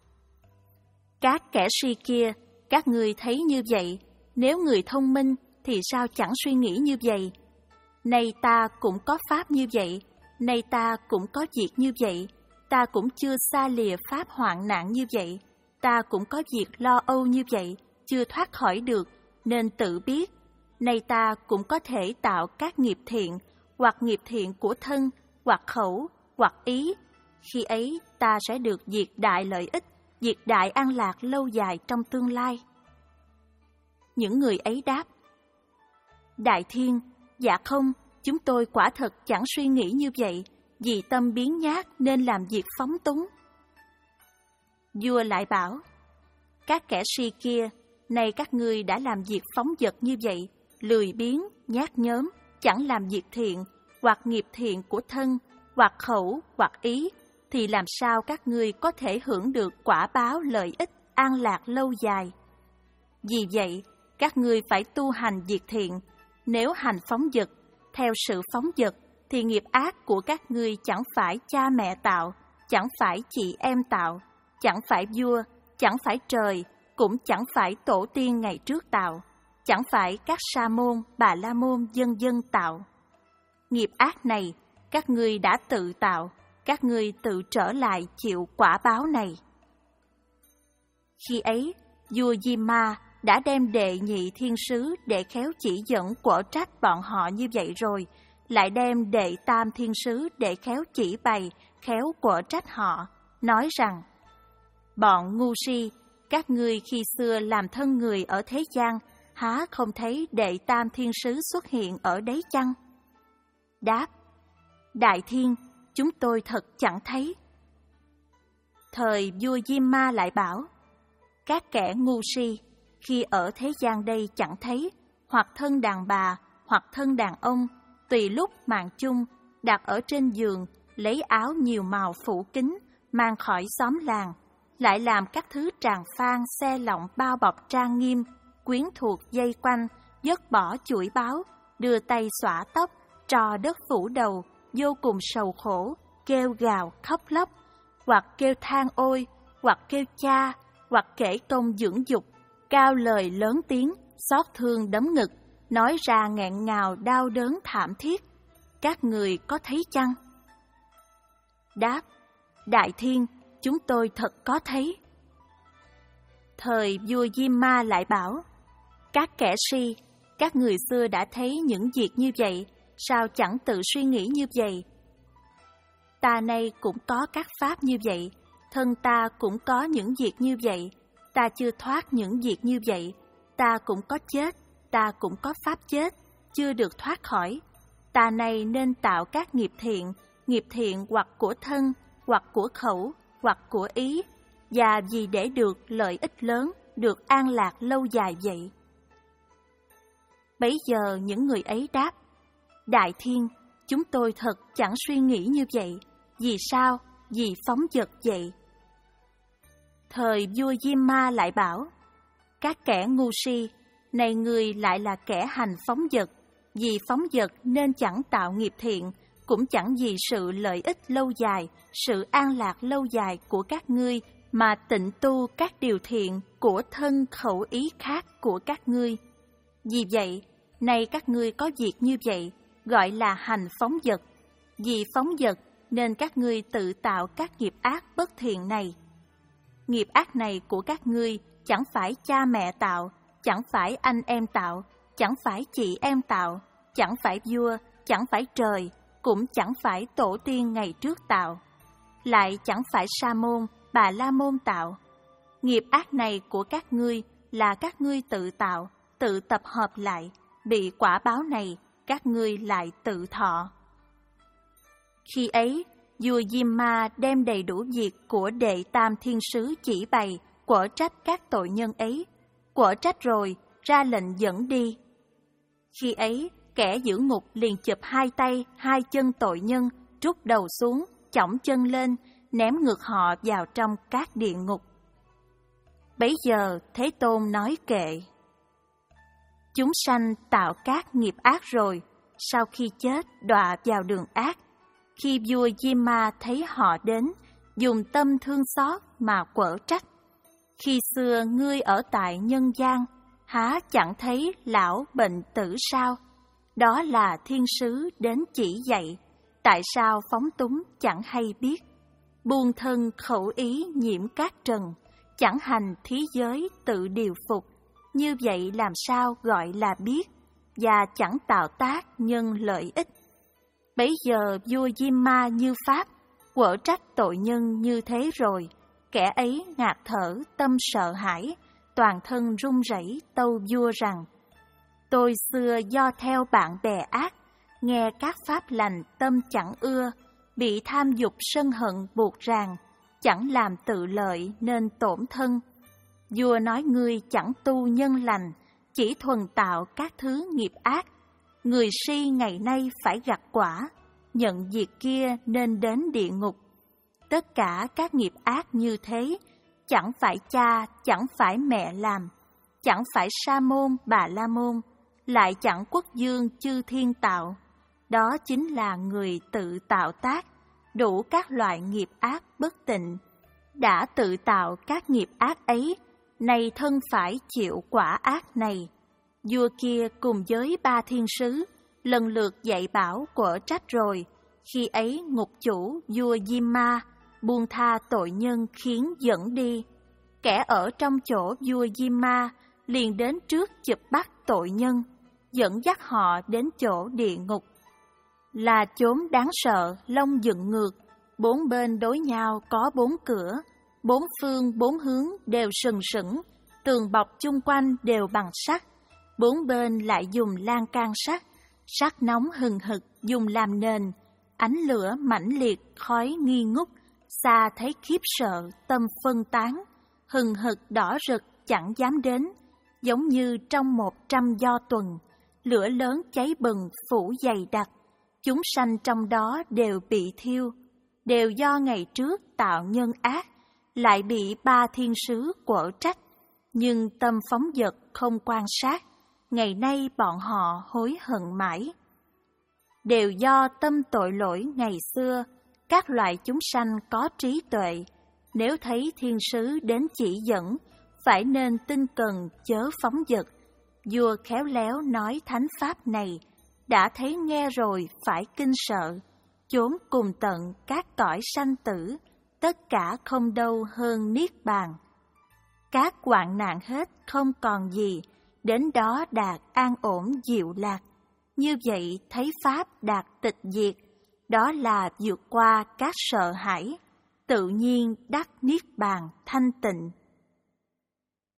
S2: các kẻ si kia, các ngươi thấy như vậy, nếu người thông minh thì sao chẳng suy nghĩ như vậy? Nay ta cũng có pháp như vậy, nay ta cũng có việc như vậy, ta cũng chưa xa lìa pháp hoạn nạn như vậy, ta cũng có việc lo âu như vậy, chưa thoát khỏi được, nên tự biết. Nay ta cũng có thể tạo các nghiệp thiện, hoặc nghiệp thiện của thân, hoặc khẩu, hoặc ý. Khi ấy ta sẽ được diệt đại lợi ích, diệt đại an lạc lâu dài trong tương lai. Những người ấy đáp, Đại Thiên, dạ không, chúng tôi quả thật chẳng suy nghĩ như vậy, vì tâm biến nhát nên làm việc phóng túng. Vua lại bảo, các kẻ si kia, nay các ngươi đã làm việc phóng dật như vậy, lười biếng, nhát nhớm, chẳng làm việc thiện, hoặc nghiệp thiện của thân, hoặc khẩu, hoặc ý, thì làm sao các ngươi có thể hưởng được quả báo lợi ích an lạc lâu dài? Vì vậy, các ngươi phải tu hành việc thiện. Nếu hành phóng dật, theo sự phóng dật, thì nghiệp ác của các ngươi chẳng phải cha mẹ tạo, chẳng phải chị em tạo, chẳng phải vua, chẳng phải trời, cũng chẳng phải tổ tiên ngày trước tạo, chẳng phải các sa môn, bà la môn dân dân tạo. Nghiệp ác này, các ngươi đã tự tạo, các ngươi tự trở lại chịu quả báo này. Khi ấy, vua Diêm Ma đã đem đệ nhị thiên sứ để khéo chỉ dẫn quở trách bọn họ như vậy rồi, lại đem đệ tam thiên sứ để khéo chỉ bày, khéo quở trách họ, nói rằng: bọn ngu si, các ngươi khi xưa làm thân người ở thế gian, há không thấy đệ tam thiên sứ xuất hiện ở đấy chăng? Đáp: đại thiên, chúng tôi thật chẳng thấy. Thời vua Diêm Ma lại bảo: các kẻ ngu si, khi ở thế gian đây chẳng thấy, hoặc thân đàn bà, hoặc thân đàn ông, tùy lúc màn chung, đặt ở trên giường, lấy áo nhiều màu phủ kín, mang khỏi xóm làng, lại làm các thứ tràng phan, xe lọng bao bọc trang nghiêm, quyến thuộc dây quanh, dứt bỏ chuỗi báo, đưa tay xõa tóc, trò đất phủ đầu, vô cùng sầu khổ, kêu gào khóc lóc, hoặc kêu than ôi, hoặc kêu cha, hoặc kể công dưỡng dục, cao lời lớn tiếng, xót thương đấm ngực, nói ra nghẹn ngào đau đớn thảm thiết. Các người có thấy chăng? Đáp: đại thiên, chúng tôi thật có thấy. Thời vua Diêm Ma lại bảo: các kẻ si, các người xưa đã thấy những việc như vậy, sao chẳng tự suy nghĩ như vậy? Ta nay cũng có các pháp như vậy, thân ta cũng có những việc như vậy, ta chưa thoát những việc như vậy, ta cũng có chết, ta cũng có pháp chết, chưa được thoát khỏi. Ta này nên tạo các nghiệp thiện, nghiệp thiện hoặc của thân, hoặc của khẩu, hoặc của ý, và vì để được lợi ích lớn, được an lạc lâu dài vậy. Bấy giờ những người ấy đáp: đại thiên, chúng tôi thật chẳng suy nghĩ như vậy. Vì sao? Vì phóng dật vậy. Thời vua Diêm Ma lại bảo: các kẻ ngu si, này người lại là kẻ hành phóng dật, vì phóng dật nên chẳng tạo nghiệp thiện, cũng chẳng vì sự lợi ích lâu dài, sự an lạc lâu dài của các ngươi mà tịnh tu các điều thiện của thân khẩu ý khác của các ngươi. Vì vậy, nay các ngươi có việc như vậy, gọi là hành phóng dật. Vì phóng dật nên các ngươi tự tạo các nghiệp ác bất thiện này. Nghiệp ác này của các ngươi chẳng phải cha mẹ tạo, chẳng phải anh em tạo, chẳng phải chị em tạo, chẳng phải vua, chẳng phải trời, cũng chẳng phải tổ tiên ngày trước tạo, lại chẳng phải Sa môn, Bà La môn tạo. Nghiệp ác này của các ngươi là các ngươi tự tạo, tự tập hợp lại, bị quả báo này các ngươi lại tự thọ. Khi ấy, vua Diêm Ma đem đầy đủ việc của đệ tam thiên sứ chỉ bày, quở trách các tội nhân ấy. Quở trách rồi, ra lệnh dẫn đi. Khi ấy, kẻ giữ ngục liền chụp hai tay, hai chân tội nhân, trút đầu xuống, chỏng chân lên, ném ngược họ vào trong các địa ngục. Bấy giờ, Thế Tôn nói kệ: chúng sanh tạo các nghiệp ác rồi, sau khi chết đọa vào đường ác. Khi vua Diêm Ma thấy họ đến, dùng tâm thương xót mà quở trách: khi xưa ngươi ở tại nhân gian, há chẳng thấy lão bệnh tử sao? Đó là thiên sứ đến chỉ dạy, tại sao phóng túng chẳng hay biết? Buông thân khẩu ý nhiễm cát trần, chẳng hành thí giới tự điều phục, như vậy làm sao gọi là biết, và chẳng tạo tác nhân lợi ích. Bấy giờ vua Diêm Ma như pháp, quở trách tội nhân như thế rồi, kẻ ấy ngạt thở tâm sợ hãi, toàn thân run rẩy tâu vua rằng: tôi xưa do theo bạn bè ác, nghe các pháp lành tâm chẳng ưa, bị tham dục sân hận buộc ràng, chẳng làm tự lợi nên tổn thân. Vua nói ngươi chẳng tu nhân lành, chỉ thuần tạo các thứ nghiệp ác. Người si ngày nay phải gặt quả, nhận việc kia nên đến địa ngục. Tất cả các nghiệp ác như thế, chẳng phải cha, chẳng phải mẹ làm, chẳng phải Sa môn, Bà La môn, lại chẳng quốc dương chư thiên tạo. Đó chính là người tự tạo tác, đủ các loại nghiệp ác bất tịnh. Đã tự tạo các nghiệp ác ấy, nay thân phải chịu quả ác này. Vua kia cùng với ba thiên sứ, lần lượt dạy bảo quở trách rồi. Khi ấy ngục chủ vua Diêm Ma buông tha tội nhân khiến dẫn đi. Kẻ ở trong chỗ vua Diêm Ma liền đến trước chụp bắt tội nhân, dẫn dắt họ đến chỗ địa ngục. Là chốn đáng sợ, lông dựng ngược, bốn bên đối nhau có bốn cửa, bốn phương bốn hướng đều sừng sững, tường bọc chung quanh đều bằng sắt, bốn bên lại dùng lan can sắt, sắt nóng hừng hực dùng làm nền, ánh lửa mãnh liệt, khói nghi ngút, xa thấy khiếp sợ, tâm phân tán, hừng hực đỏ rực chẳng dám đến, giống như trong một trăm do tuần, lửa lớn cháy bừng phủ dày đặc, chúng sanh trong đó đều bị thiêu, đều do ngày trước tạo nhân ác, lại bị ba thiên sứ quở trách, nhưng tâm phóng dật không quan sát, ngày nay bọn họ hối hận mãi. Đều do tâm tội lỗi ngày xưa, các loại chúng sanh có trí tuệ, nếu thấy thiên sứ đến chỉ dẫn, phải nên tinh cần chớ phóng dật. Vua khéo léo nói thánh pháp này, đã thấy nghe rồi phải kinh sợ, chốn cùng tận các cõi sanh tử, tất cả không đâu hơn niết bàn. Các hoạn nạn hết không còn gì, đến đó đạt an ổn diệu lạc. Như vậy thấy pháp đạt tịch diệt, đó là vượt qua các sợ hãi, tự nhiên đắc niết bàn thanh tịnh.